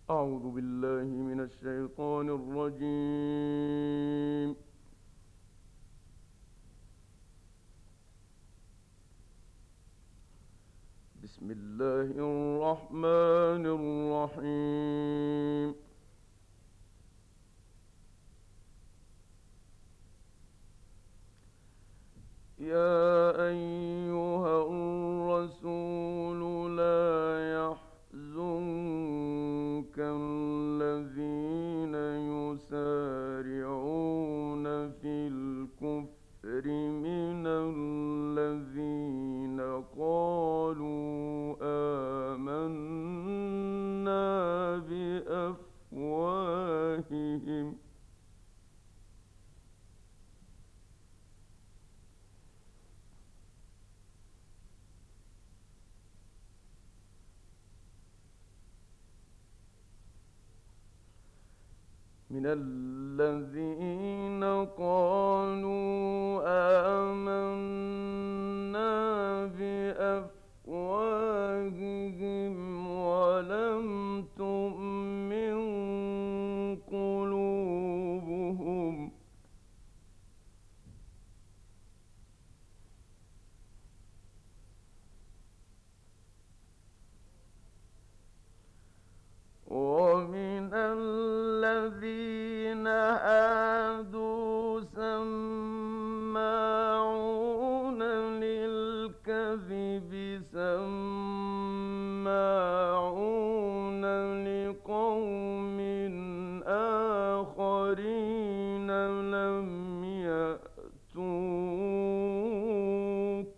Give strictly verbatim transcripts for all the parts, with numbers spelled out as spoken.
أعوذ بالله من الشيطان الرجيم. بسم الله الرحمن الرحيم. يا أيها الرسول لا يحزنك الذين يسارعون في الكفر من الذين قالوا آمنا بأفواههم من الذين قالوا آمنا بأفواههم ولم تؤمن قلوبهم ومن الذين هادوا سماعون للكذب سماعون لقوم آخرين لم يأتوك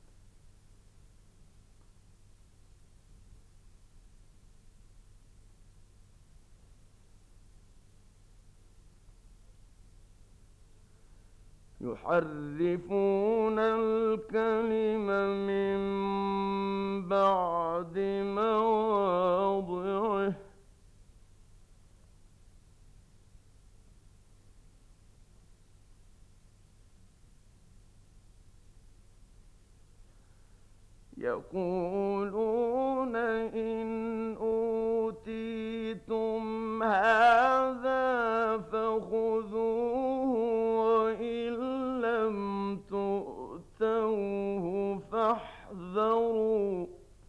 يحرفون الكلم من بعد مواضعه يقولون إن أوتيتم هذا فخذوه وإن لم تؤتوه فاحذروا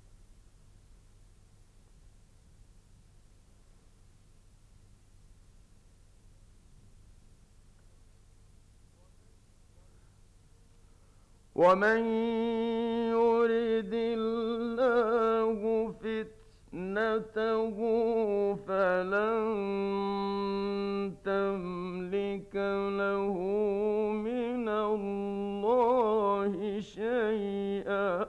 ومن يرد الله فتنته فلن تملك له من الله شيئا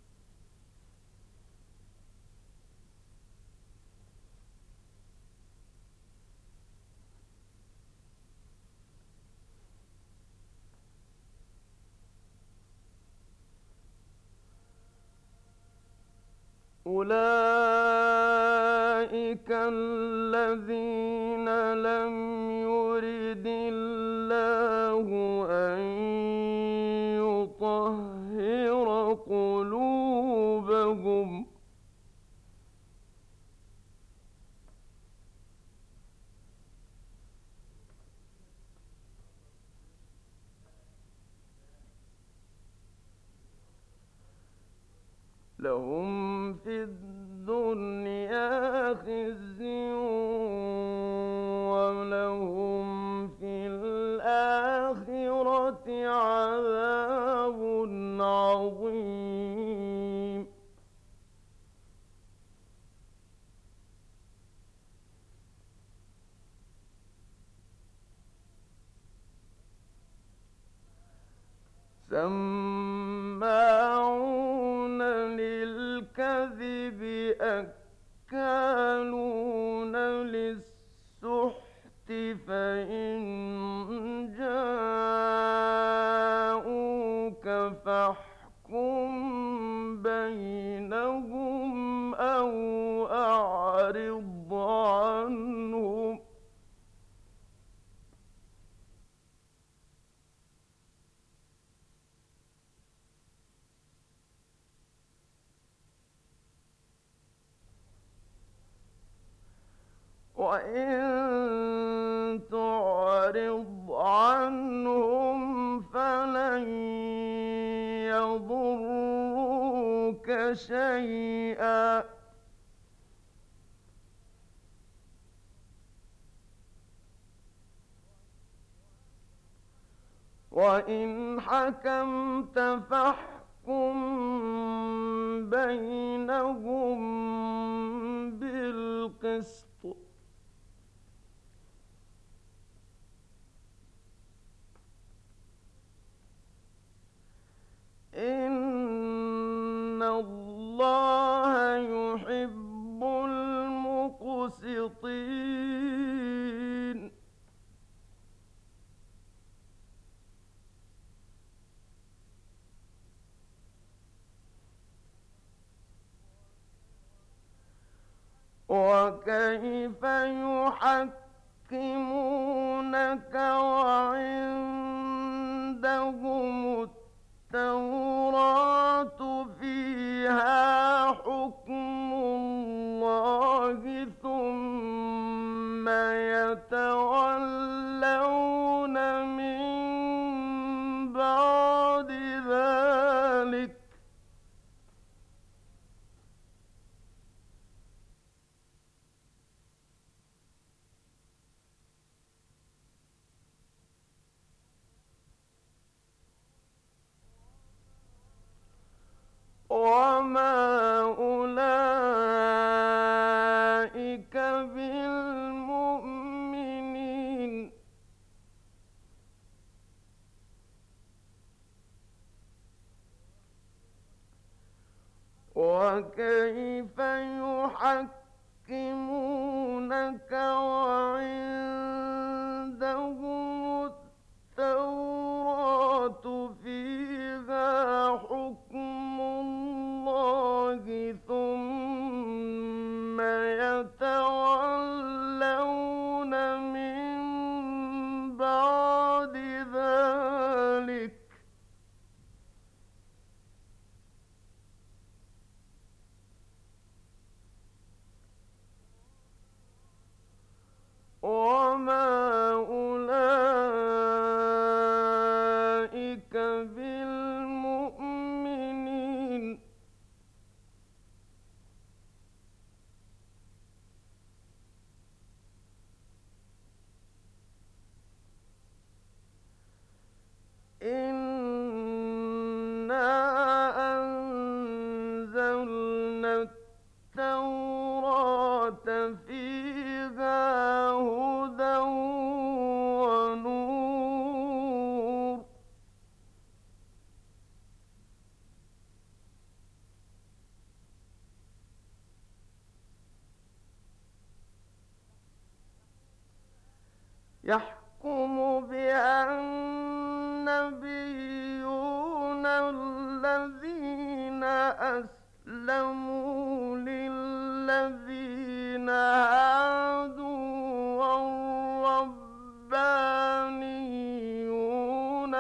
أولئك الذين لم يرد الله أن يطهر قلوبهم لهم في الدنيا خزي ولهم في الآخرة عذاب عظيم سماعون للكذب أكالون للسحت فإن جاءوك فاحكم بينهم أو أعرض عنهم وإن تعرض عنهم فلن يضروك شيئا وإن حكمت فاحكم بينهم بالقسط إن الله يحب المقسطين وكيف يحكمونك وعندهم التوراة فيها حكم الله ثم يتولون من بعد ذلك وما أولئك بالمؤمنين وكيف يحكمونك وعندهم التوراة فيها حكم الله ثم يتولون من بعد ذلك وما أولئك بالمؤمنين إنا أنزلنا التوراة فيها هدى ونور يحكم بها النبيون الذين أسلموا للذين هادوا والربانيون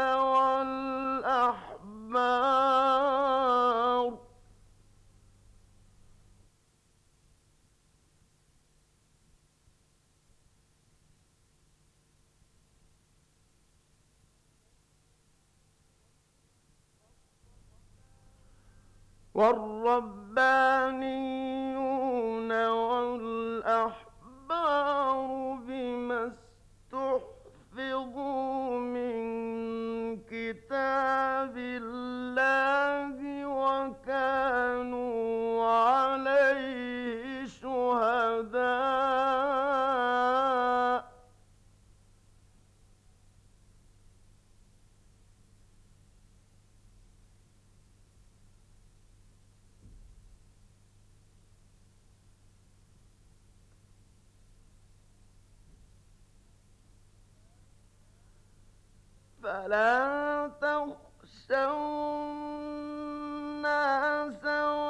والأحبار والربانيون والأحبار بما استحفظوا من كتاب الله وكانوا عليه شهداء فلا تخشوا الناس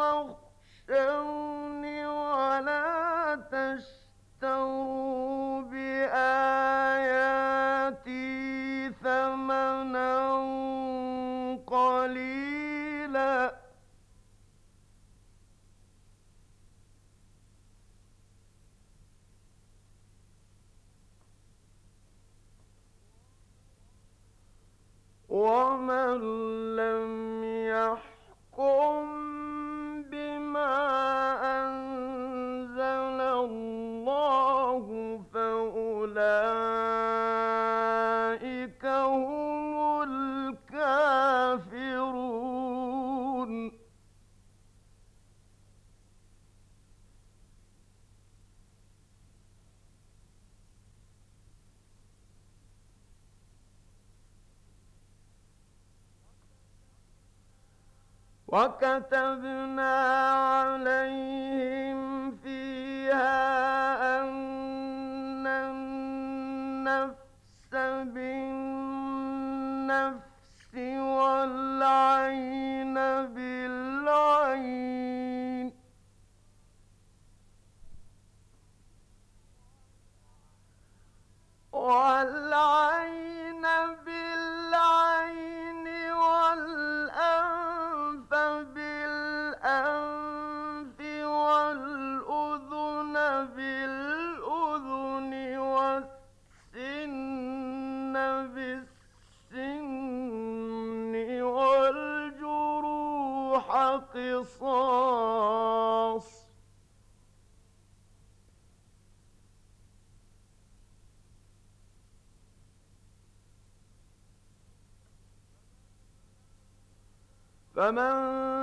واخشوني ولا تشتروا بآياتي ثمنا قليلا بما أنزل الله فأولئك هم الكافرون. وكتبنا عليهم فيها أن النفس بالنفس والعين بالعين والعين بالعين والأنف بالأنف والأذن بالأذن والسن بالسن والجروح قصاص. فمن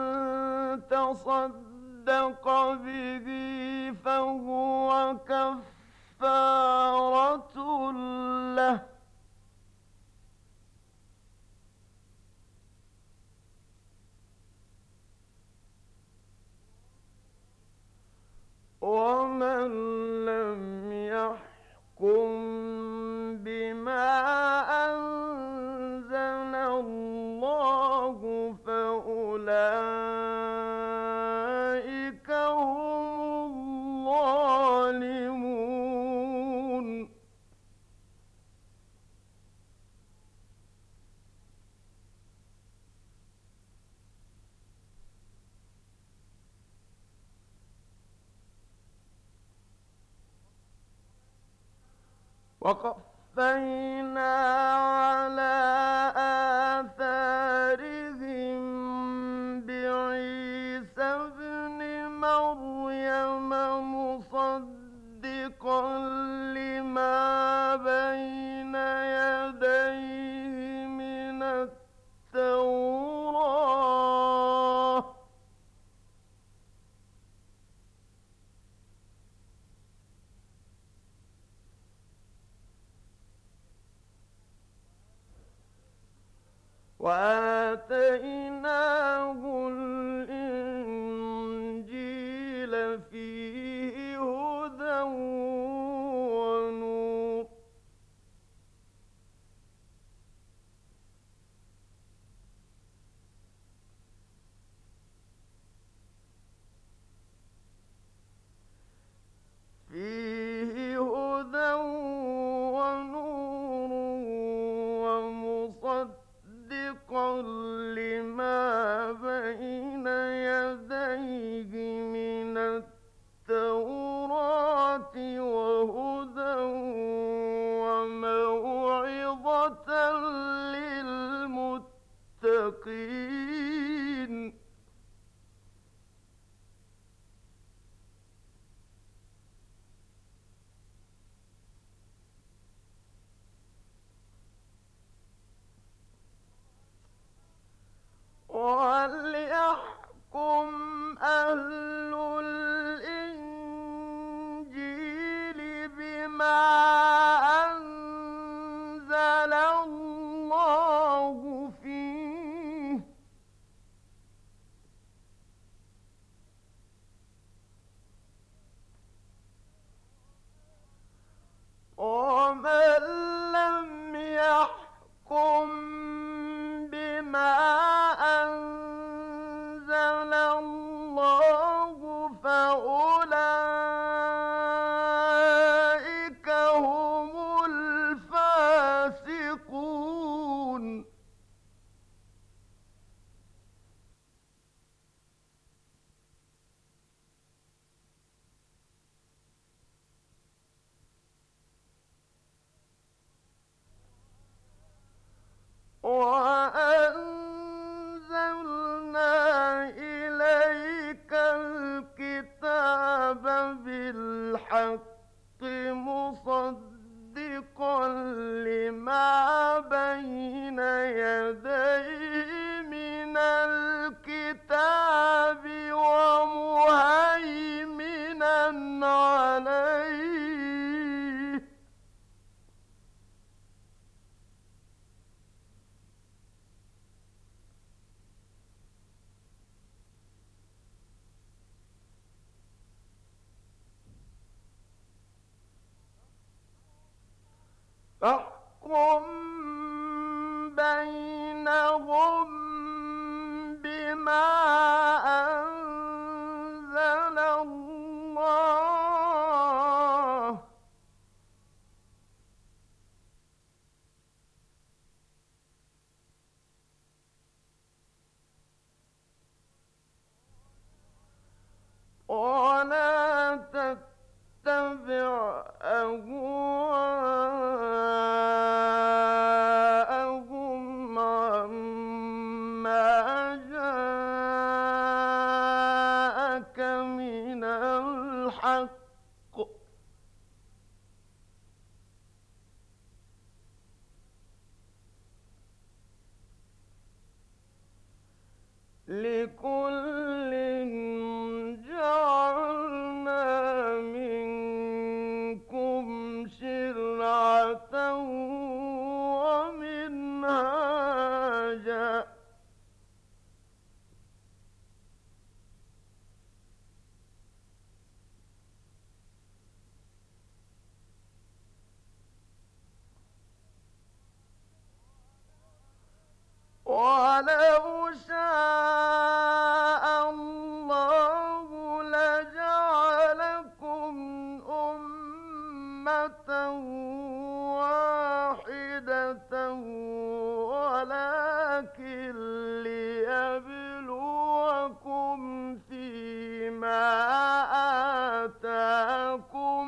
تصدق به فهو كفارة له ومن لم يحكم بما أنزل الله فأولئك هم الظالمون. وقفينا على آثارهم بعيسى ابن مريم مصدقا لما بين يديه من التوراة وآتيناه الإنجيل فيه هدى ونور فيه هدى ونور ومصدقا لما بين يديه من التوراة وهدى وموعظة للمتقين. وليحكم أهل الإنجيل بما أنزل الله فيه ومن لم يحكم بما أنزل الله بينهم بما أنزل الله ولا تتبع أهواءهم عما جاءك من الحق لكل جعلنا منكم شرعة ومنهاجا ولو شاء الله لجعلكم أمة واحدة ولكن ليبلوكم فيما آتاكم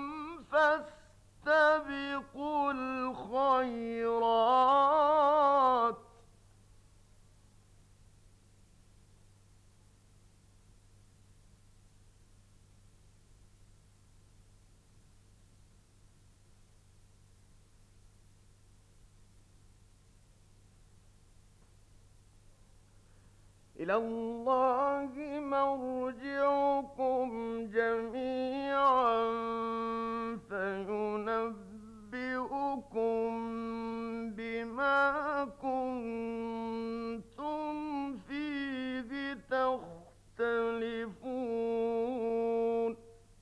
فاستبقوا الخيرات إلى الله مرجعكم جميعا فينبئكم بما كنتم فيه تختلفون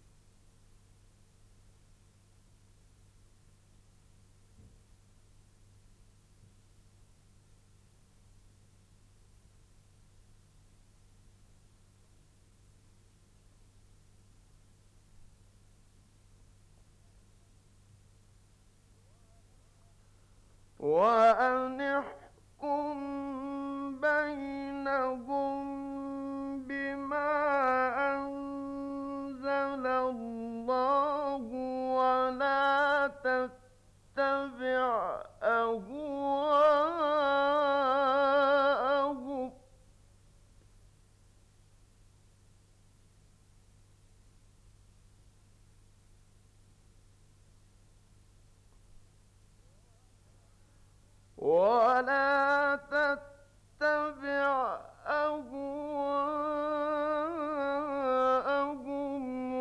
وأن احكم بينهم بما أنزل الله ولا تتبع أهواءهم ولا تتبع أهواءهم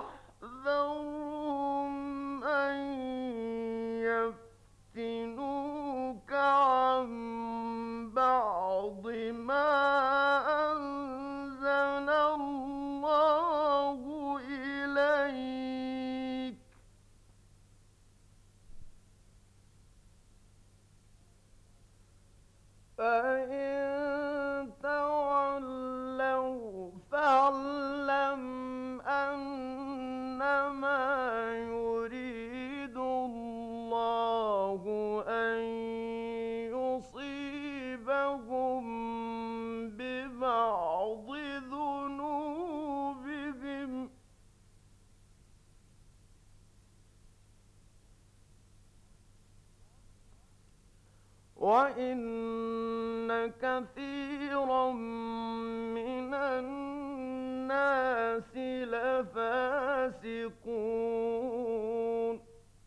واحذرهم أن يفتنوك عن بعض ما أنزل الله إليك فإن تولوا فاعلم أنما يريد الله أن يصيبهم ببعض ذنوبهم وإن كثيرا من الناس لفاسقون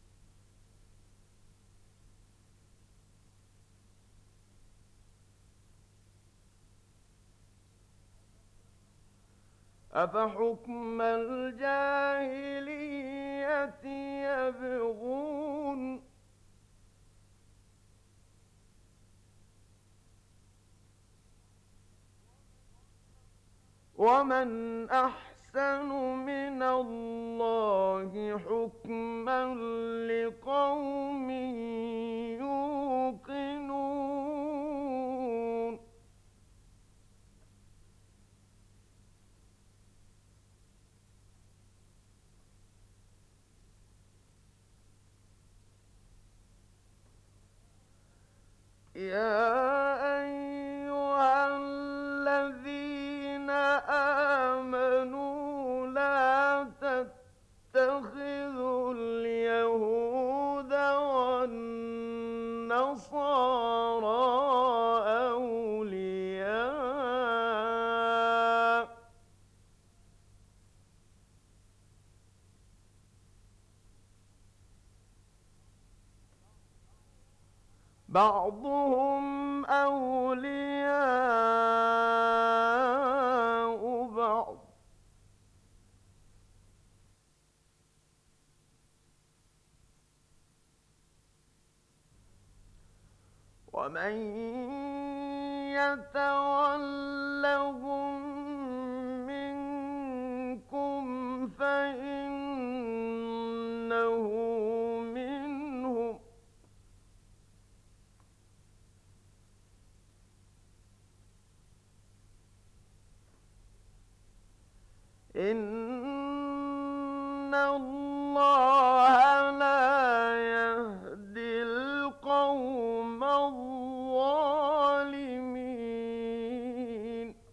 أفحكم الجاهلية يبغون ومن أحسن من الله حكما لقوم يؤمنون آمنوا لا تتخذوا اليهود والنصارى أولياء بعضهم أولياء بعض ومن يتولهم منكم فإنه منهم إن الله لا يهدي القوم الظالمين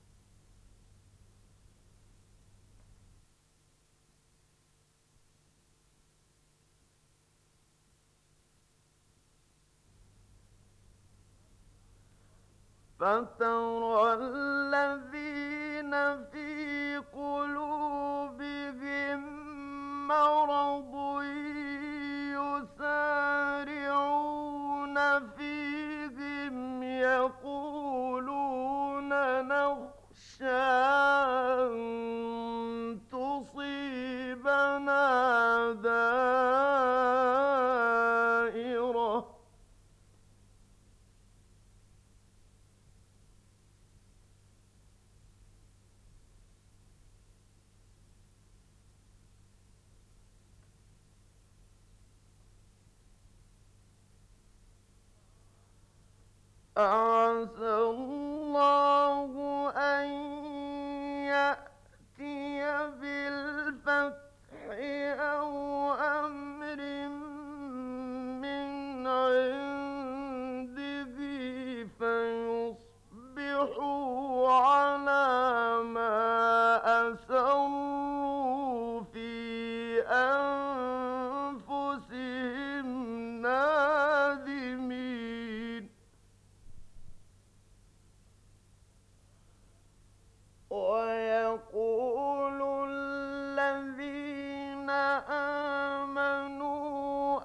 فترى الذين في قلوبهم مرض يسارعون فيهم يقولون نخشى أن تصيبنا دائرة عسى الله أن يأتي بالفتح أو أمر من عنده فيصبحوا على ما أسروا في أنفسهم نادمين ويقول الذين آمنوا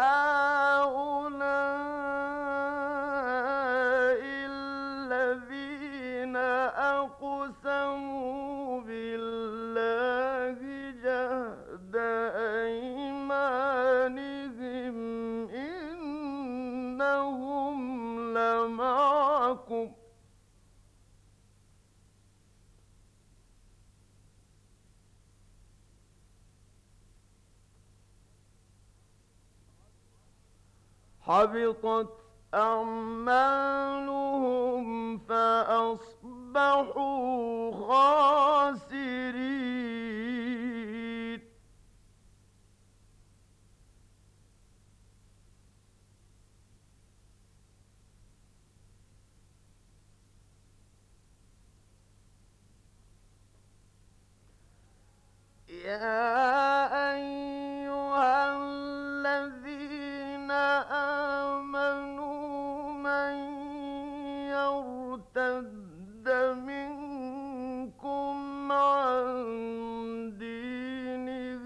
أهؤلاء الذين أقسموا بالله جهد أيمانهم إنهم لمعكم حبطت أعمالهم فأصبحوا خاسرين يا أيها الذين آمنوا من يرتد منكم عن دينه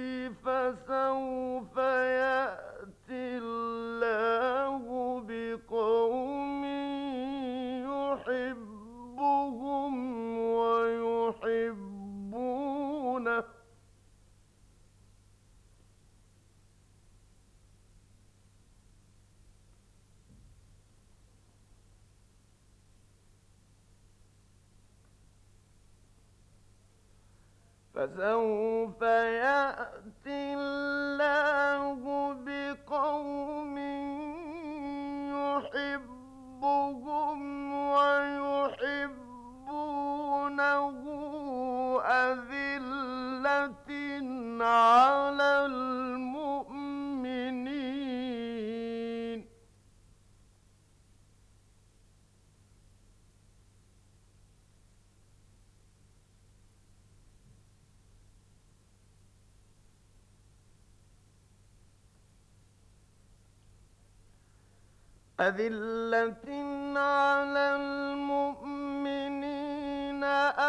فسوف يأتي الله بقوم يحبهم ويحبونه فسوف يأتي الله بقوم يحبهم ويحبونه أذلة على المؤمنين أذلة على المؤمنين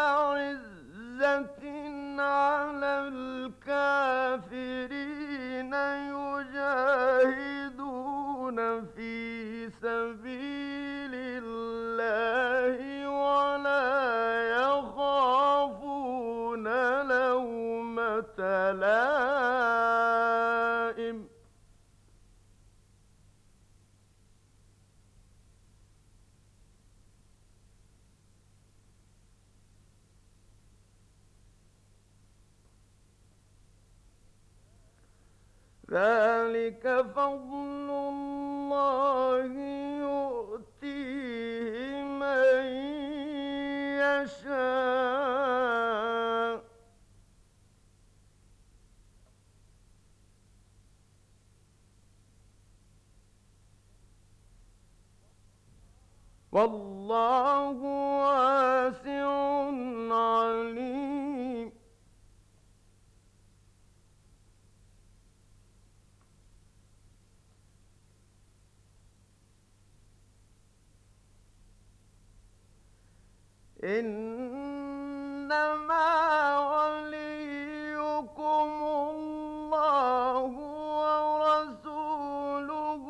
أعزة على الكافرين يجاهدون في سبيل الله ولا يخافون لومة لائم. ذلك فضل الله يؤتيه من يشاء. والله واسع عليم. إنما وليكم الله ورسوله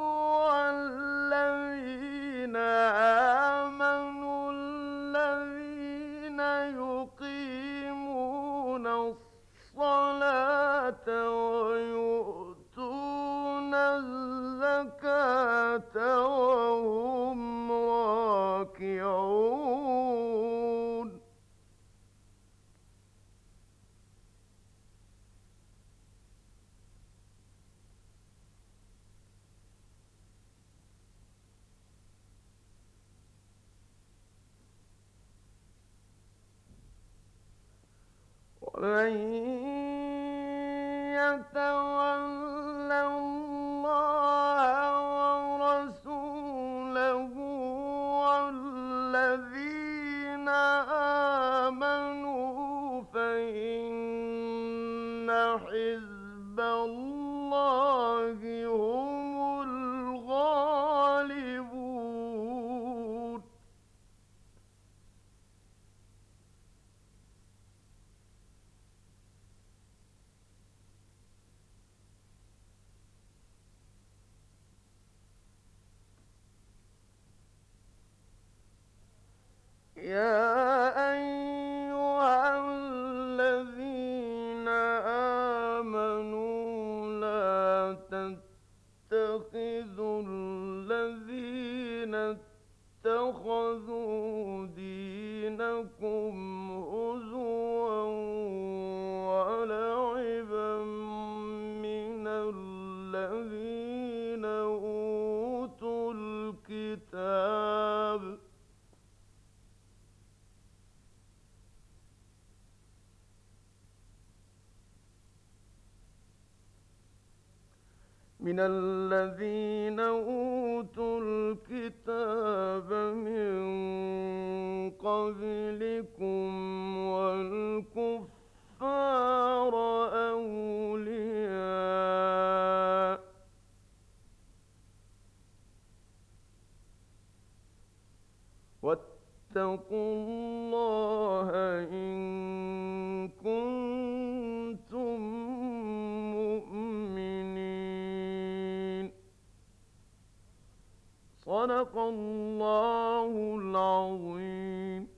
والذين آمنوا الذين يقيمون الصلاة ويؤتون الزكاة وهم راكعون. ومن يتول الله ورسوله والذين آمنوا فإن حزب الله هم الغالبون. يا أيها الذين آمنوا لا تتخذوا الذين اتخذوا دينكم هزوا ولعبا من الذين أوتوا الكتاب من الذين أوتوا الكتاب من قبلكم والكفار أولياء واتقوا الله إن كنتم مؤمنين. صدق الله العظيم.